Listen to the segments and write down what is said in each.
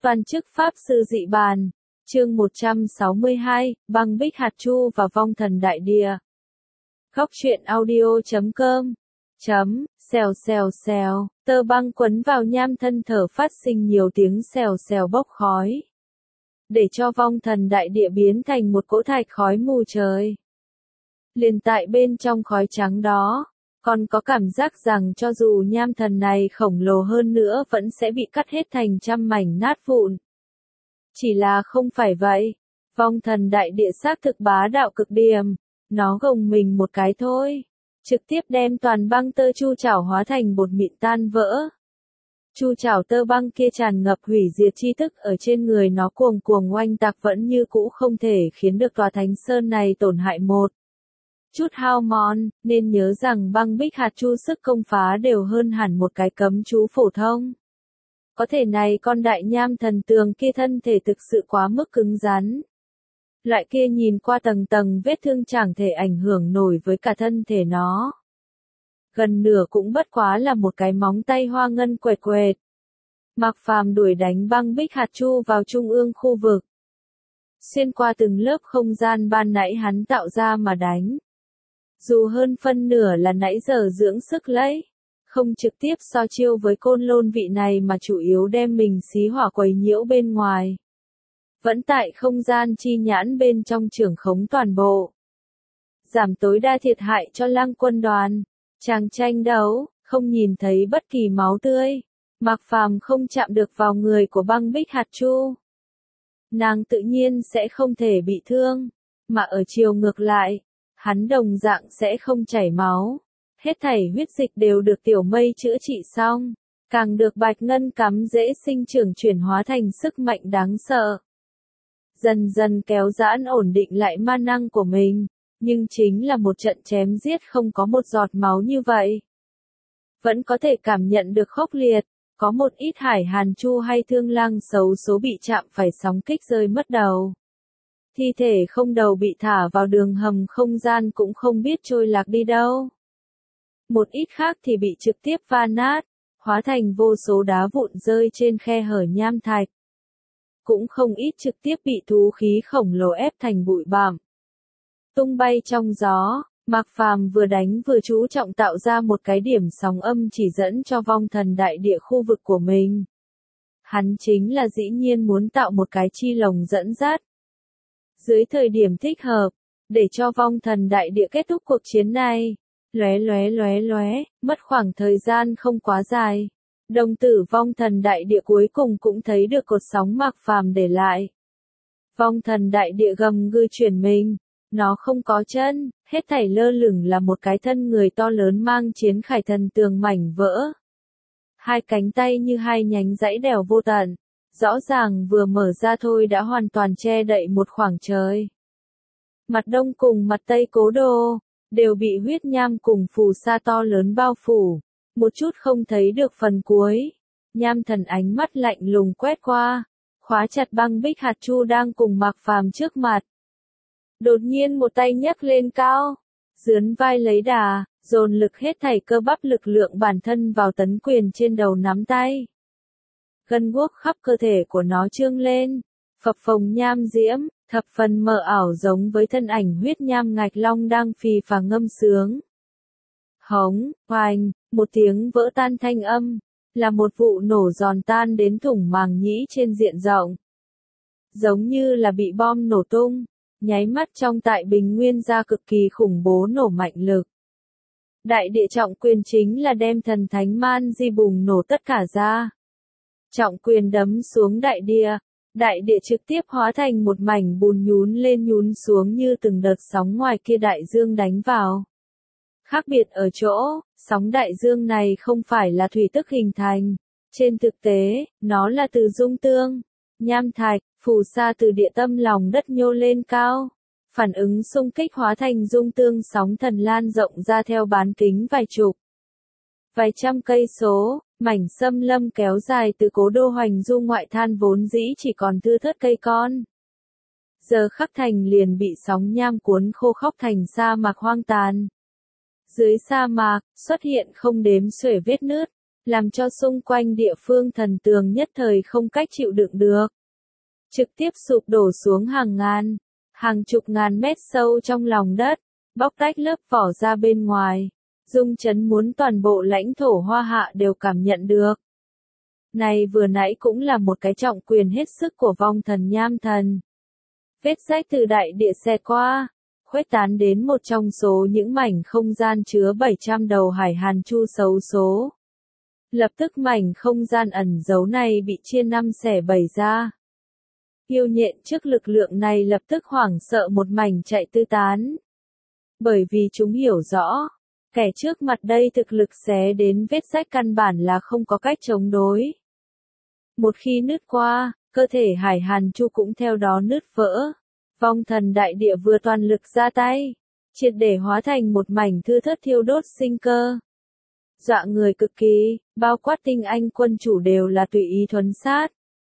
Toàn chức Pháp Sư Dị Bàn, chương 162, Băng Bích Hạt Chu và Vong Thần Đại Địa. Góc truyện audio.com Xèo xèo xèo, tơ băng quấn vào nham thân thở phát sinh nhiều tiếng xèo xèo bốc khói. Để cho vong thần đại địa biến thành một cỗ thạch khói mù trời. Liền tại bên trong khói trắng đó, còn có cảm giác rằng cho dù nham thần này khổng lồ hơn nữa vẫn sẽ bị cắt hết thành trăm mảnh nát vụn. Chỉ là không phải vậy, vong thần đại địa xác thực bá đạo cực điểm, nó gồng mình một cái thôi, trực tiếp đem toàn băng tơ chu chảo hóa thành bột mịn tan vỡ. Chu chảo tơ băng kia tràn ngập hủy diệt chi thức ở trên người nó cuồng cuồng oanh tạc vẫn như cũ không thể khiến được tòa thánh sơn này tổn hại một chút hao mòn, nên nhớ rằng băng bích hạt chu sức công phá đều hơn hẳn một cái cấm chú phổ thông. Có thể này con đại nham thần tường kia thân thể thực sự quá mức cứng rắn. Loại kia nhìn qua tầng tầng vết thương chẳng thể ảnh hưởng nổi với cả thân thể nó. Gần nửa cũng bất quá là một cái móng tay hoa ngân quệt quệt. Mạc Phàm đuổi đánh băng bích hạt chu vào trung ương khu vực. Xuyên qua từng lớp không gian ban nãy hắn tạo ra mà đánh. Dù hơn phân nửa là nãy giờ dưỡng sức lấy, không trực tiếp so chiêu với côn lôn vị này mà chủ yếu đem mình xí hỏa quấy nhiễu bên ngoài. Vẫn tại không gian chi nhãn bên trong trưởng khống toàn bộ. Giảm tối đa thiệt hại cho Lăng quân đoàn. Chàng tranh đấu, không nhìn thấy bất kỳ máu tươi. Mạc Phàm không chạm được vào người của băng bích hạt chu. Nàng tự nhiên sẽ không thể bị thương. Mà ở chiều ngược lại, hắn đồng dạng sẽ không chảy máu. Hết thảy huyết dịch đều được tiểu mây chữa trị xong. Càng được bạch ngân cắm dễ sinh trưởng chuyển hóa thành sức mạnh đáng sợ. Dần dần kéo giãn ổn định lại ma năng của mình. Nhưng chính là một trận chém giết không có một giọt máu như vậy. Vẫn có thể cảm nhận được khốc liệt, có một ít hải hàn chu hay thương lang xấu số bị chạm phải sóng kích rơi mất đầu. Thi thể không đầu bị thả vào đường hầm không gian cũng không biết trôi lạc đi đâu. Một ít khác thì bị trực tiếp va nát, hóa thành vô số đá vụn rơi trên khe hở nham thạch. Cũng không ít trực tiếp bị thú khí khổng lồ ép thành bụi bặm. Tung bay trong gió, Mạc Phàm vừa đánh vừa chú trọng tạo ra một cái điểm sóng âm chỉ dẫn cho vong thần đại địa khu vực của mình. Hắn chính là dĩ nhiên muốn tạo một cái chi lồng dẫn dắt. Dưới thời điểm thích hợp, để cho vong thần đại địa kết thúc cuộc chiến này. Lóe, mất khoảng thời gian không quá dài. Đồng tử vong thần đại địa cuối cùng cũng thấy được cột sóng Mạc Phàm để lại. Vong thần đại địa gầm gừ chuyển mình. Nó không có chân, hết thảy lơ lửng là một cái thân người to lớn mang chiến khải thần tường mảnh vỡ. Hai cánh tay như hai nhánh dãy đèo vô tận, rõ ràng vừa mở ra thôi đã hoàn toàn che đậy một khoảng trời. Mặt đông cùng mặt tây cố đô, đều bị huyết nham cùng phù sa to lớn bao phủ, một chút không thấy được phần cuối. Nham thần ánh mắt lạnh lùng quét qua, khóa chặt băng bích hạt chu đang cùng Mạc Phàm trước mặt. Đột nhiên một tay nhấc lên cao, dướn vai lấy đà, dồn lực hết thảy cơ bắp lực lượng bản thân vào tấn quyền trên đầu nắm tay. Gân guốc khắp cơ thể của nó trương lên, phập phồng nham diễm, thập phần mờ ảo giống với thân ảnh huyết nham ngạch long đang phì phà ngâm sướng. Hống, hoành, một tiếng vỡ tan thanh âm, là một vụ nổ giòn tan đến thủng màng nhĩ trên diện rộng. Giống như là bị bom nổ tung. Nháy mắt trong tại bình nguyên ra cực kỳ khủng bố nổ mạnh lực. Đại địa trọng quyền chính là đem thần thánh man di bùng nổ tất cả ra. Trọng quyền đấm xuống đại địa trực tiếp hóa thành một mảnh bùn nhún lên nhún xuống như từng đợt sóng ngoài kia đại dương đánh vào. Khác biệt ở chỗ, sóng đại dương này không phải là thủy tức hình thành, trên thực tế, nó là từ dung tương, nham thạch. Phù sa từ địa tâm lòng đất nhô lên cao, phản ứng xung kích hóa thành dung tương sóng thần lan rộng ra theo bán kính vài trăm cây số, mảnh xâm lâm kéo dài từ cố đô Hoành Du ngoại than vốn dĩ chỉ còn thưa thớt cây con. Giờ khắc thành liền bị sóng nham cuốn khô khóc thành sa mạc hoang tàn. Dưới sa mạc, xuất hiện không đếm xuể vết nứt, làm cho xung quanh địa phương thần tường nhất thời không cách chịu đựng được. Trực tiếp sụp đổ xuống hàng ngàn, hàng chục ngàn mét sâu trong lòng đất, bóc tách lớp vỏ ra bên ngoài, rung chấn muốn toàn bộ lãnh thổ Hoa Hạ đều cảm nhận được. Này vừa nãy cũng là một cái trọng quyền hết sức của vong thần nham thần. Vết rách từ đại địa xẹt qua, khuếch tán đến một trong số những mảnh không gian chứa 700 đầu hải hàn chu xấu số. Lập tức mảnh không gian ẩn giấu này bị chia năm xẻ bảy ra. Yêu nhện trước lực lượng này lập tức hoảng sợ một mảnh chạy tứ tán. Bởi vì chúng hiểu rõ, kẻ trước mặt đây thực lực xé đến vết rách căn bản là không có cách chống đối. Một khi nứt qua, cơ thể hải hàn chu cũng theo đó nứt vỡ. Vong thần đại địa vừa toàn lực ra tay, triệt để hóa thành một mảnh thưa thớt thiêu đốt sinh cơ. Dọa người cực kỳ, bao quát tinh anh quân chủ đều là tùy ý thuấn sát.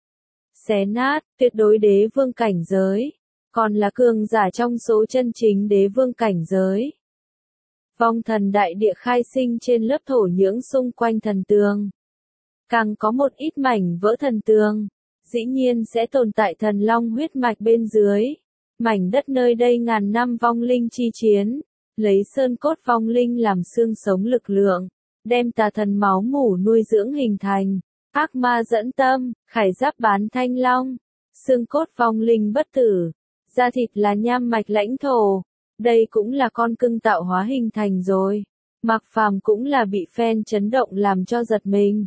Xé nát, tuyệt đối đế vương cảnh giới, còn là cường giả trong số chân chính đế vương cảnh giới. Vong thần đại địa khai sinh trên lớp thổ nhưỡng xung quanh thần tường. Càng có một ít mảnh vỡ thần tường, dĩ nhiên sẽ tồn tại thần long huyết mạch bên dưới. Mảnh đất nơi đây ngàn năm vong linh chi chiến, lấy sơn cốt vong linh làm xương sống lực lượng, đem tà thần máu mủ nuôi dưỡng hình thành. Ác ma dẫn tâm, khải giáp bán thanh long, xương cốt vong linh bất tử, da thịt là nham mạch lãnh thổ. Đây cũng là con cưng tạo hóa hình thành rồi. Mạc Phàm cũng là bị phen chấn động làm cho giật mình.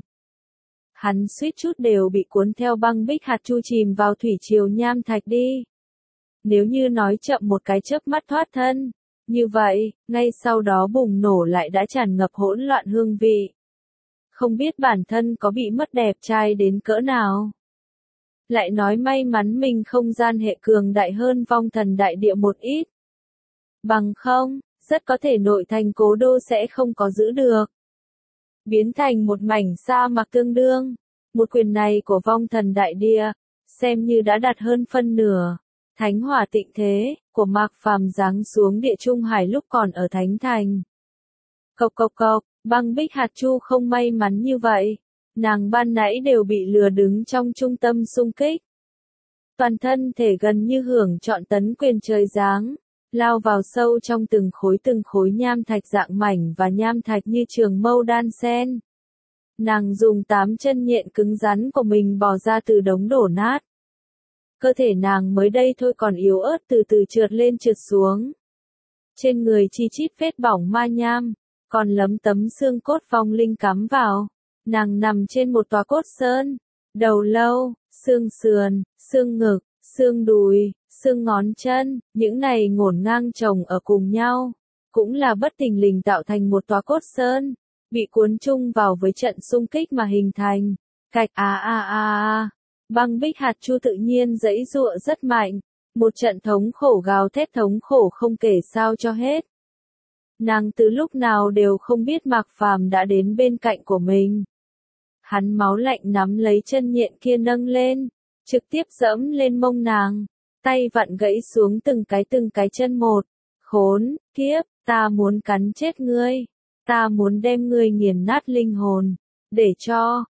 Hắn suýt chút đều bị cuốn theo băng bích hạt chu chìm vào thủy triều nham thạch đi. Nếu như nói chậm một cái chớp mắt thoát thân, như vậy, ngay sau đó bùng nổ lại đã tràn ngập hỗn loạn hương vị. Không biết bản thân có bị mất đẹp trai đến cỡ nào. Lại nói may mắn mình không gian hệ cường đại hơn vong thần đại địa một ít. Bằng không, rất có thể nội thành cố đô sẽ không có giữ được. Biến thành một mảnh sa mạc tương đương. Một quyền này của vong thần đại địa, xem như đã đạt hơn phân nửa. Thánh hỏa tịnh thế, của Mạc Phàm giáng xuống địa trung hải lúc còn ở Thánh Thành. Cộc cộc cộc, băng bích hạt chu không may mắn như vậy. Nàng ban nãy đều bị lừa đứng trong trung tâm xung kích. Toàn thân thể gần như hưởng trọn tấn quyền trời giáng. Lao vào sâu trong từng khối nham thạch dạng mảnh và nham thạch như trường mâu đan sen. Nàng dùng 8 chân nhện cứng rắn của mình bò ra từ đống đổ nát. Cơ thể nàng mới đây thôi còn yếu ớt từ từ trượt lên trượt xuống. Trên người chi chít vết bỏng ma nham, còn lấm tấm xương cốt vong linh cắm vào. Nàng nằm trên một tòa cốt sơn, đầu lâu, xương sườn, xương ngực, xương đùi, xương ngón chân, những này ngổn ngang chồng ở cùng nhau, cũng là bất thình lình tạo thành một tòa cốt sơn, bị cuốn chung vào với trận xung kích mà hình thành. Cạch băng bích hạt chu tự nhiên giãy giụa rất mạnh, một trận thống khổ gào thét thống khổ không kể sao cho hết. Nàng từ lúc nào đều không biết Mạc Phàm đã đến bên cạnh của mình. Hắn máu lạnh nắm lấy chân nhện kia nâng lên, trực tiếp giẫm lên mông nàng, tay vặn gãy xuống từng cái chân một. Khốn kiếp, ta muốn cắn chết ngươi, ta muốn đem ngươi nghiền nát linh hồn, để cho,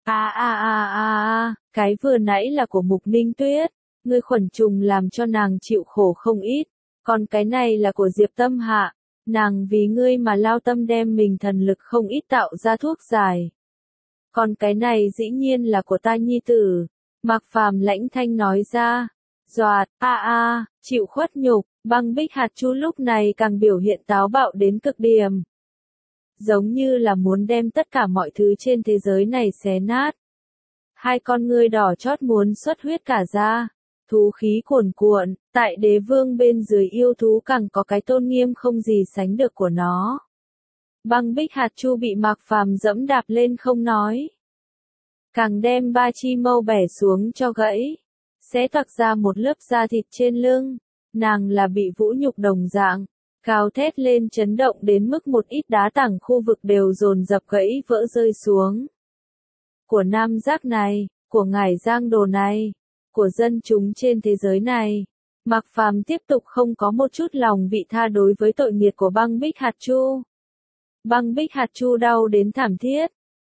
cái vừa nãy là của Mục Ninh Tuyết, ngươi khuẩn trùng làm cho nàng chịu khổ không ít, còn cái này là của Diệp Tâm Hạ, nàng vì ngươi mà lao tâm đem mình thần lực không ít tạo ra thuốc giải. Còn cái này dĩ nhiên là của ta nhi tử, Mạc Phàm lãnh thanh nói ra. Doạt, chịu khuất nhục, băng bích hạt chu lúc này càng biểu hiện táo bạo đến cực điểm. Giống như là muốn đem tất cả mọi thứ trên thế giới này xé nát. Hai con ngươi đỏ chót muốn xuất huyết cả ra. Thú khí cuồn cuộn, tại đế vương bên dưới yêu thú càng có cái tôn nghiêm không gì sánh được của nó. Băng bích hạt chu bị Mạc Phàm dẫm đạp lên không nói. Càng đem ba chi mâu bẻ xuống cho gãy. Sẽ toạc ra một lớp da thịt trên lưng, nàng là bị vũ nhục đồng dạng, gào thét lên chấn động đến mức một ít đá tảng khu vực đều dồn dập gãy vỡ rơi xuống. Của nam giác này, của ngải giang đồ này, của dân chúng trên thế giới này, Mạc Phàm tiếp tục không có một chút lòng vị tha đối với tội nghiệt của băng bích hạt chu. Băng bích hạt chu đau đến thảm thiết,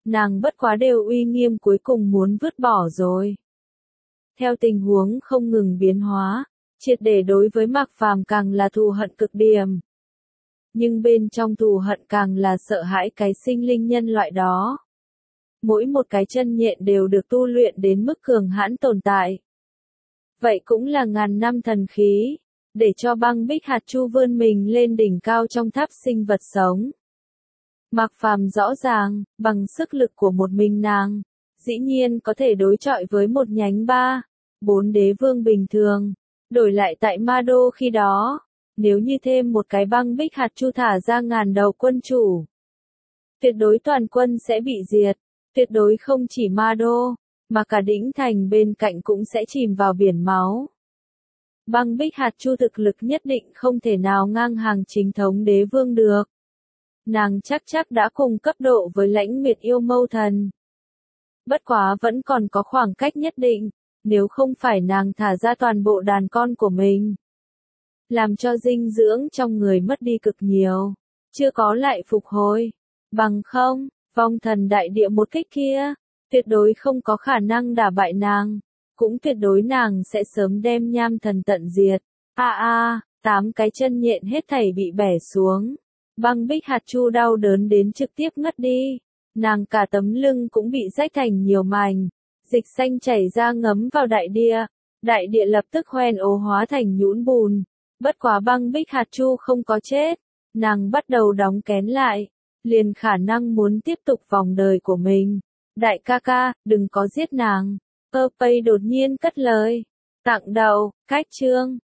nàng bất quá đều uy nghiêm cuối cùng muốn vứt bỏ rồi. Theo tình huống không ngừng biến hóa, triệt để đối với Mạc Phàm càng là thù hận cực điểm. Nhưng bên trong thù hận càng là sợ hãi cái sinh linh nhân loại đó. Mỗi một cái chân nhện đều được tu luyện đến mức cường hãn tồn tại. Vậy cũng là ngàn năm thần khí, để cho băng bích hạt chu vươn mình lên đỉnh cao trong tháp sinh vật sống. Mạc Phàm rõ ràng, bằng sức lực của một mình nàng, dĩ nhiên có thể đối chọi với một nhánh 3-4 đế vương bình thường. Đổi lại tại Ma Đô khi đó, nếu như thêm một cái băng bích hạt chu thả ra ngàn đầu quân chủ, tuyệt đối toàn quân sẽ bị diệt, tuyệt đối không chỉ Ma Đô, mà cả đỉnh thành bên cạnh cũng sẽ chìm vào biển máu. Băng bích hạt chu thực lực nhất định không thể nào ngang hàng chính thống đế vương được. Nàng chắc đã cùng cấp độ với Lãnh Nguyệt yêu mâu thần. Bất quá vẫn còn có khoảng cách nhất định, nếu không phải nàng thả ra toàn bộ đàn con của mình, làm cho dinh dưỡng trong người mất đi cực nhiều, chưa có lại phục hồi. Bằng không, vong thần đại địa một kích kia, tuyệt đối không có khả năng đả bại nàng, cũng tuyệt đối nàng sẽ sớm đem nham thần tận diệt. 8 cái chân nhện hết thảy bị bẻ xuống. Băng bích hạt chu đau đớn đến trực tiếp ngất đi. Nàng cả tấm lưng cũng bị rách thành nhiều mảnh. Dịch xanh chảy ra ngấm vào đại địa. Đại địa lập tức hoen ố hóa thành nhũn bùn. Bất quá băng bích hạt chu không có chết. Nàng bắt đầu đóng kén lại. Liền khả năng muốn tiếp tục vòng đời của mình. Đại ca ca, đừng có giết nàng. Pây đột nhiên cất lời. Tặng đầu, cách chương.